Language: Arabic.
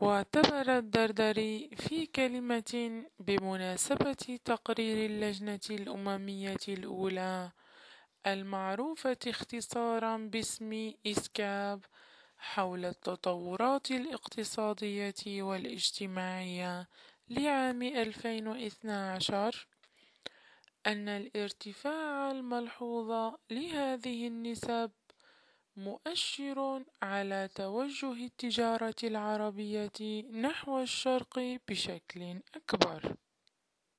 واعتبر الدردري في كلمة بمناسبة تقرير اللجنة الأممية الأولى المعروفة اختصارا باسم إسكاب حول التطورات الاقتصادية والاجتماعية لعام 2012 أن الارتفاع الملحوظ لهذه النسب مؤشر على توجه التجارة العربية نحو الشرق بشكل أكبر.